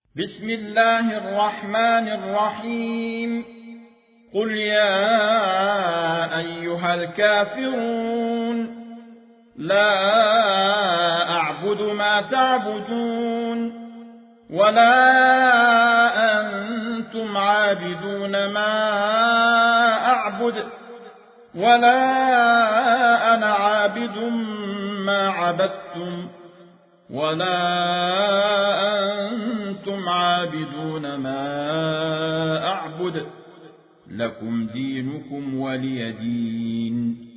بسم الله الرحمن الرحيم قل يا أيها الكافرون لا أعبد ما تعبدون ولا أنتم عابدون ما أعبد ولا أنا عابد ما عبدتم ولا أنتم عابدون ما أعبد لكم دينكم ولي دين.